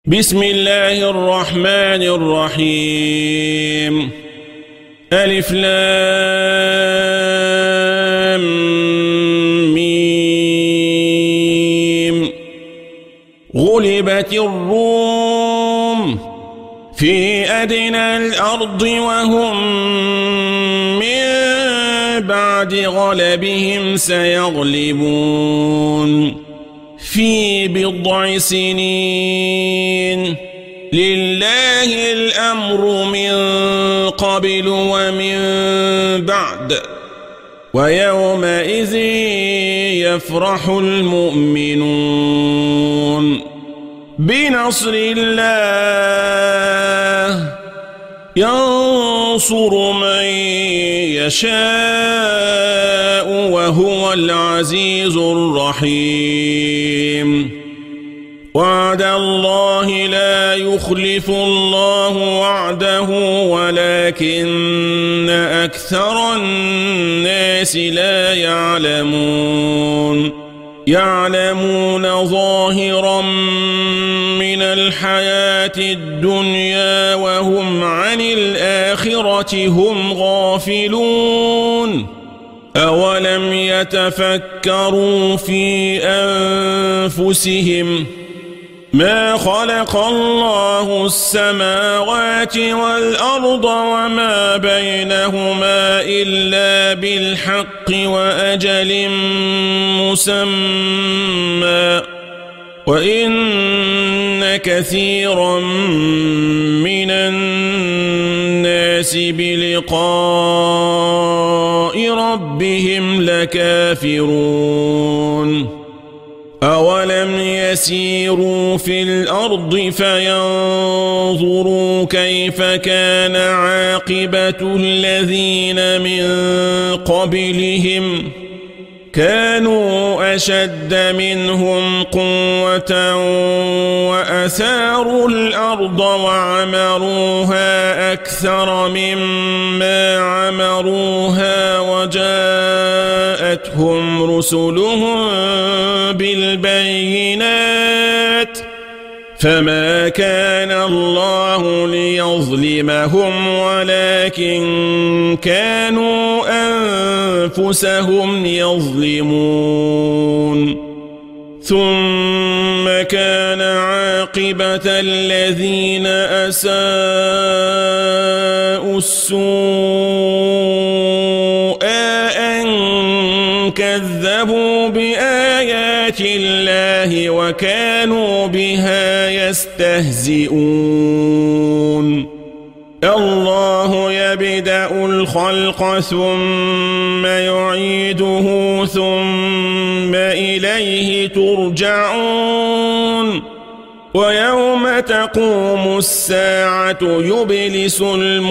بسم الله الرحمن الرحيم ألف لام ميم غلبت الروم في أدنى الأرض وهم من بعد غلبهم سيغلبون في بضع سنين لله الأمر من قبل ومن بعد ويومئذ يفرح المؤمنون بنصر الله ينصر من يشاء وهو العزيز الرحيم وعد الله لا يخلف الله وعده ولكن أكثر الناس لا يعلمون ظاهرا من الحياة الدنيا وهم عن الآخرة هم غافلون أولم يتفكروا في أنفسهم ما خلق الله السماوات والأرض وما بينهما إلا بالحق وأجل مسمى وإن كثيرا من الناس بلقاء ربهم لكافرون أولم يسيروا في الأرض فينظروا كيف كان عاقبة الذين من قبلهم كانوا أشد منهم قوة وأثاروا الأرض وعمروها أكثر مما عمروها وجاءتهم رسلهم بالبينات فما كان الله ليظلمهم ولكن كانوا أنفسهم يظلمون ثم كان عاقبة الذين أساءوا السوء أن كذبوا بآيات الله وكانوا بها يستهزئون الله يبدأ الخلق ثم يعيده ثم إليه ترجعون ويوم تقوم الساعة يبلس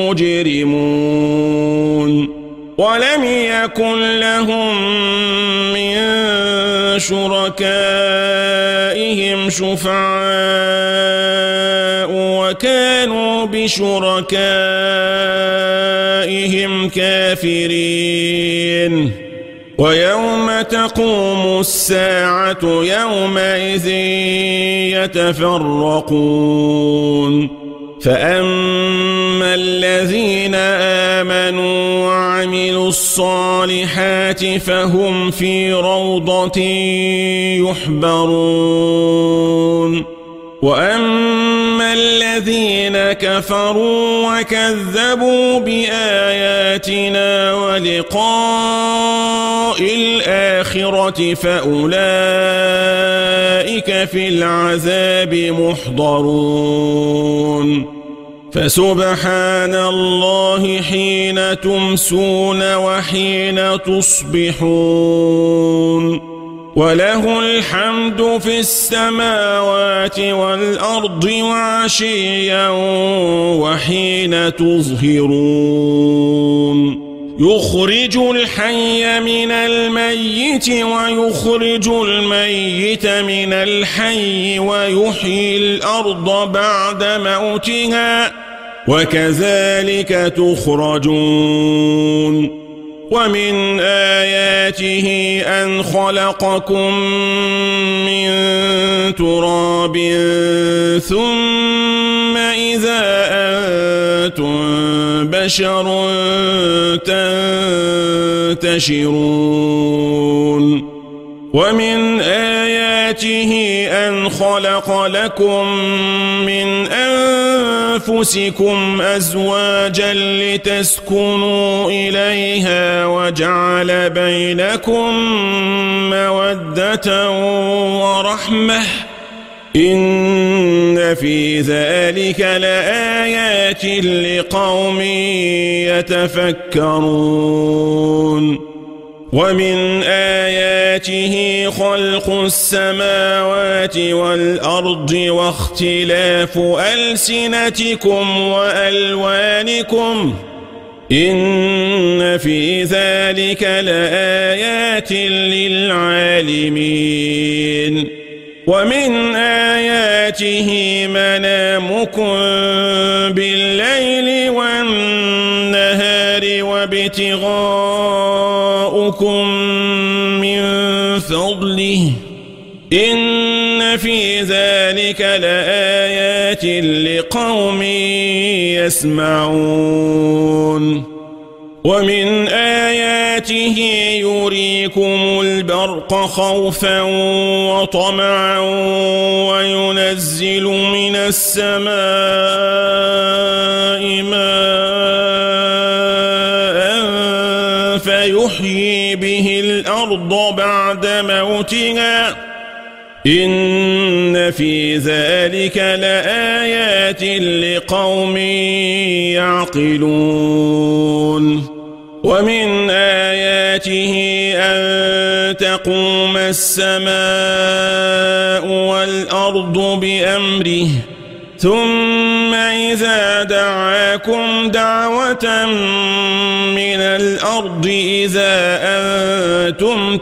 المجرمون ولم يكن لهم من شركائهم شفعاء وكانوا بشركائهم كافرين ويوم تقوم الساعة يومئذ يتفرقون فأما الذين آمنوا وعملوا الصالحات فهم في روضة يحبرون وأما الذين كفروا وكذبوا بآياتنا ولقاء الآخرة فأولئك في العذاب محضرون فسبحان الله حين تمسون وحين تصبحون وله الحمد في السماوات والأرض وعشيا وحين تظهرون يخرج الحي من الميت ويخرج الميت من الحي ويحيي الأرض بعد موتها وكذلك تخرجون ومن آياته أن خلقكم من تراب ثم إذا أنتم بشر تنتشرون ومن آياته أن خلق لكم من أنفسكم أزواجا لتسكنوا إليها وجعل بينكم مودة ورحمة إن في ذلك لآيات لقوم يتفكرون ومن آياته خلق السماوات والأرض واختلاف ألسنتكم وألوانكم إن في ذلك لآيات للعالمين ومن آياته منامكم بالليل والنهار وابتغاؤكم من فضله إن في ذلك لآيات لقوم يسمعون ومن آياته يريكم البرق خوفا وطمعا وينزل من السماء ماء فيحيي به الأرض بعد موتها إن في ذلك لآيات لقوم يعقلون ومن آياته أن تقوم السماء والأرض بأمره ثم إذا دعاكم دعوة من الأرض إذا أنتم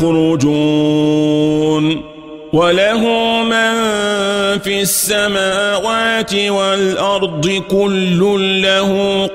تخرجون وله من في السماوات والأرض كل له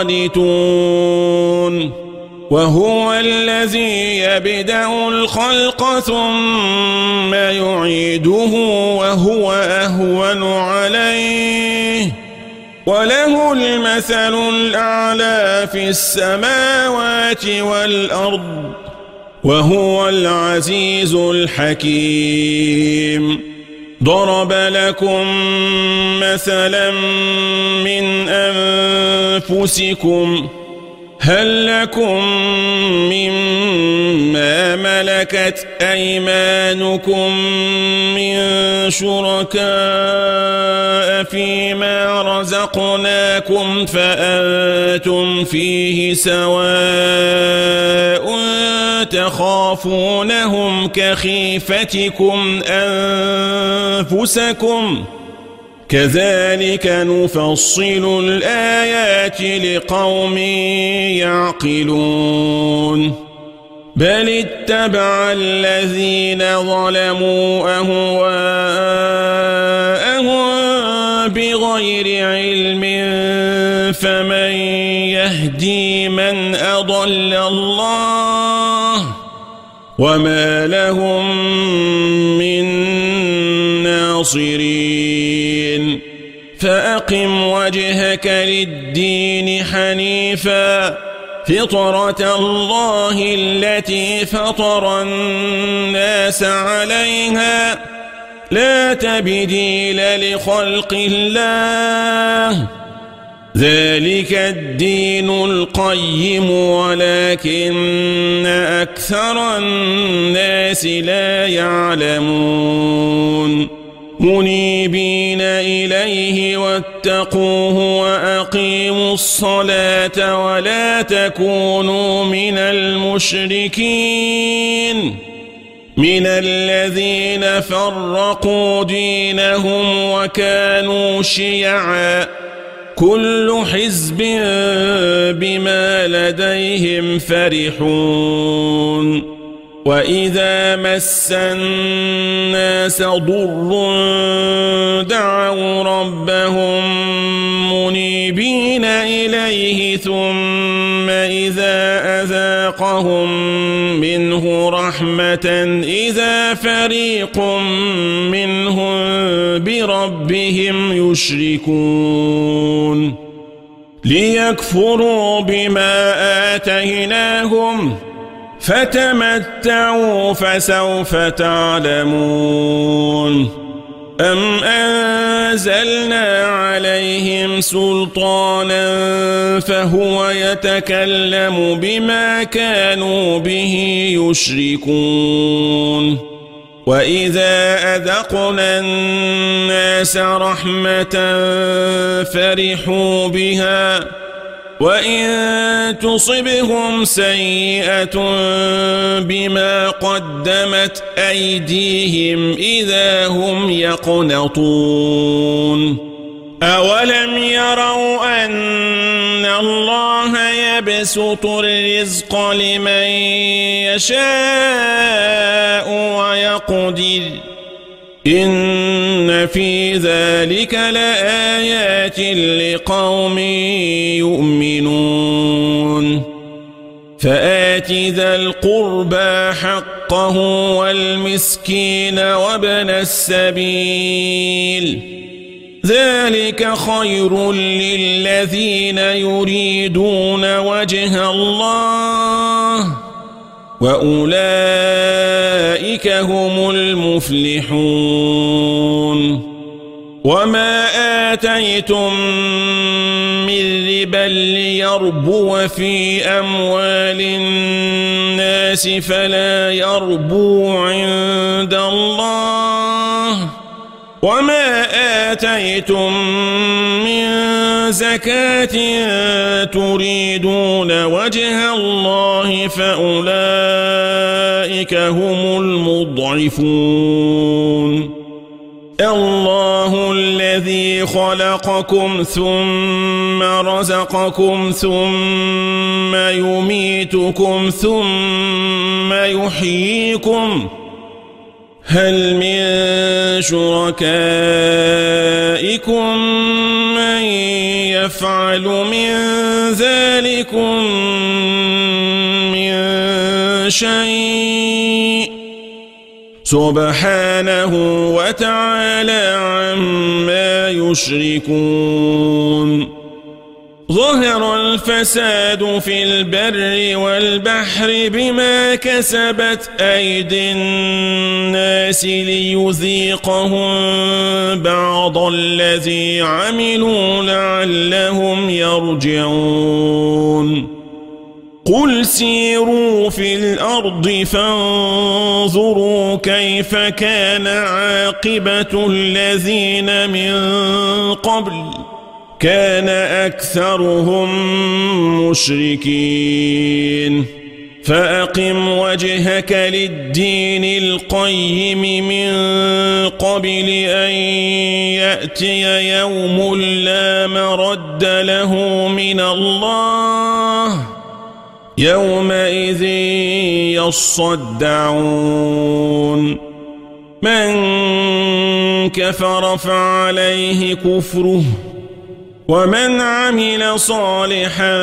قانتون وهو الذي يبدأ الخلق ثم يعيده وهو أهون عليه وله المثل الأعلى في السماوات والأرض وهو العزيز الحكيم ضرب لكم مثلا من أنفسكم هل لكم مما ملكت أيمانكم من شركاء فيما رزقناكم فأنتم فيه سواء تخافونهم كخيفتكم أنفسكم كذلك نفصل الآيات لقوم يعقلون بل اتبع الذين ظلموا أهواءهم بغير علم فمن يهدي من أضل الله وما لهم من ناصرين فأقم وجهك للدين حنيفا فطرة الله التي فطر الناس عليها لا تبديل لخلق الله ذلك الدين القيم ولكن أكثر الناس لا يعلمون منيبين إليه واتقوه وأقيموا الصلاة ولا تكونوا من المشركين من الذين فرقوا دينهم وكانوا شيعا كل حزب بما لديهم فرحون وإذا مس الناس ضر دعوا ربهم منيبين إليه ثم إذا أذاقهم أذاقهم منه رحمة إذا فريق منهم بربهم يشركون ليكفروا بما آتيناهم فتمتعوا فسوف تعلمون أم أنزلنا عليهم سلطانا فهو يتكلم بما كانوا به يشركون وإذا أذقنا الناس رحمة فرحوا بها وإن تصبهم سيئة بما قدمت أيديهم إذا هم يقنطون أولم يروا أن الله يبسط الرزق لمن يشاء ويقدر إن في ذلك لآيات لقوم يؤمنون فآت ذا القربى حقه والمسكين وابن السبيل ذلك خير للذين يريدون وجه الله وأولئك هم المفلحون وما آتيتم من ربا ليربو في أموال الناس فلا يربو عند الله وما آتيتم من زكاة تريدون وجه الله فأولئك هم المضعفون الله الذي خلقكم ثم رزقكم ثم يميتكم ثم يحييكم هل من شركائكم من يفعل من ذلكم من شيء سبحانه وتعالى عما يشركون ظهر الفساد في البر والبحر بما كسبت أيدي الناس ليذيقهم بعض الذي عملوا لعلهم يرجعون قل سيروا في الأرض فانظروا كيف كان عاقبة الذين من قبل كان أكثرهم مشركين فأقم وجهك للدين القيم من قبل أن يأتي يوم لا مرد له من الله يومئذ يصدعون من كفر فعليه كفره ومن عمل صالحا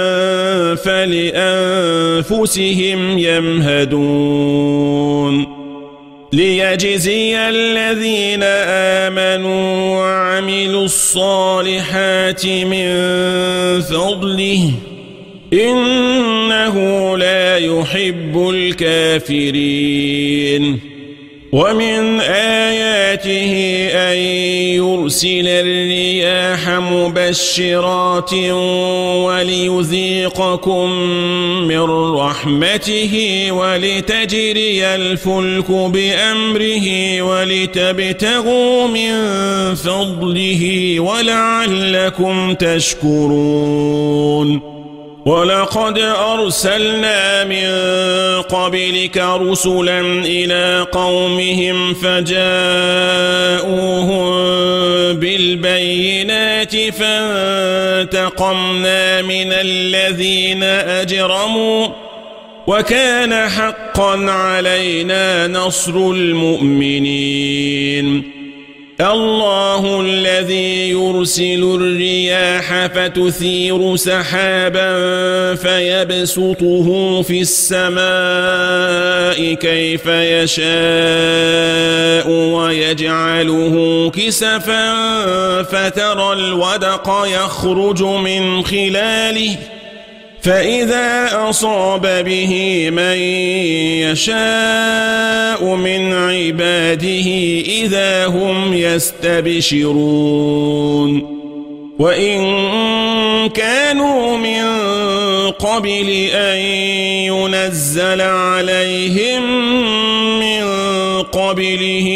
فلأنفسهم يمهدون ليجزي الذين آمنوا وعملوا الصالحات من فضله إنه لا يحب الكافرين ومن آياته أن يرسل الرياح مبشرات وليذيقكم من رحمته ولتجري الفلك بأمره ولتبتغوا من فضله ولعلكم تشكرون ولقد أرسلنا من قبلك رسلا إلى قومهم فجاءوهم بالبينات فانتقمنا من الذين أجرموا وكان حقا علينا نصر المؤمنين الله الذي يرسل الرياح فتثير سحابا فيبسطه في السماء كيف يشاء ويجعله كسفا فترى الودق يخرج من خلاله فإذا أصاب به من يشاء من عباده إذا هم يستبشرون وإن كانوا من قبل أن ينزل عليهم من قبله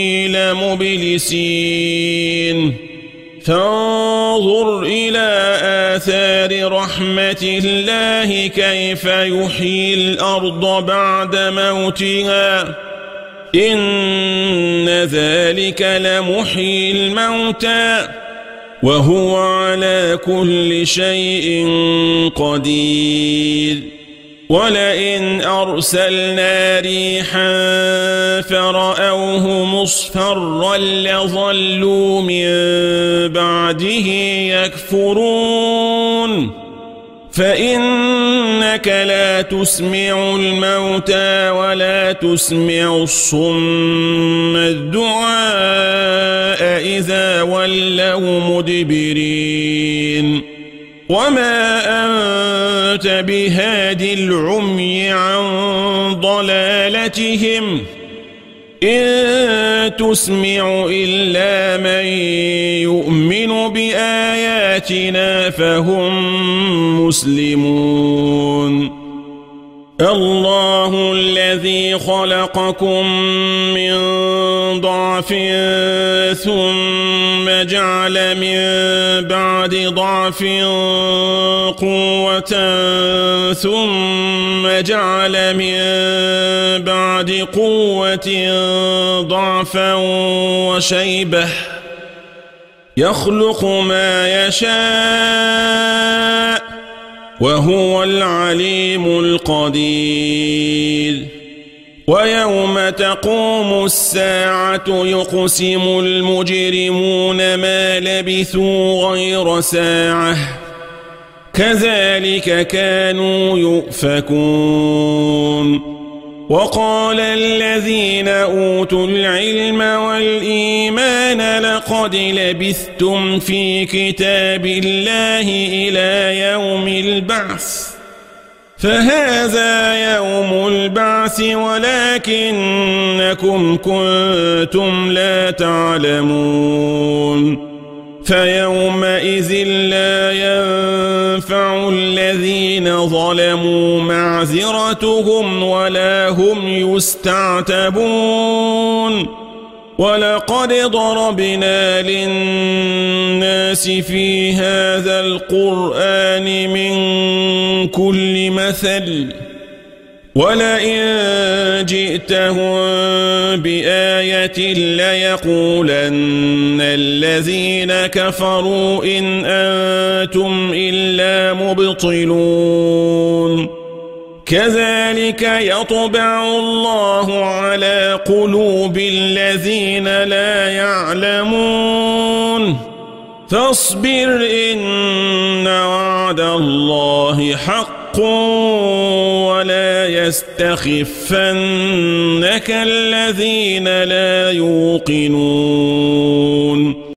لمبلسين فانظر إلى آثار رحمة الله كيف يحيي الأرض بعد موتها إن ذلك لمحيي الموتى وهو على كل شيء قدير ولئن أرسلنا ريحا فرأوه مصفرا لظلوا من بعده يكفرون فإنك لا تسمع الموتى ولا تسمع الصم الدعاء إذا ولوا مدبرين وما أنت بهاد العمي عن ضلالتهم إن تسمع إلا من يؤمن بآياتنا فهم مسلمون الله الذي خلقكم من ضعف ثم جعل من بعد ضعف قوة ثم جعل من بعد قوة ضعفا وشيبة يخلق ما يشاء وهو العليم القدير ويوم تقوم الساعة يقسم المجرمون ما لبثوا غير ساعة كذلك كانوا يؤفكون وقال الذين أوتوا العلم والإيمان لقد لبثتم في كتاب الله إلى يوم البعث فهذا يوم البعث ولكنكم كنتم لا تعلمون فيومئذ لا ينفع الذين ظلموا معذرتهم ولا هم يستعتبون ولقد ضربنا للناس في هذا القرآن من كل مثل ولئن جئتهم بآية ليقولن الذين كفروا إن أنتم إلا مبطلون كذلك يطبع الله على قلوب الذين لا يعلمون فاصبر إن وعد الله حق ولا يستخفنك الذين لا يوقنون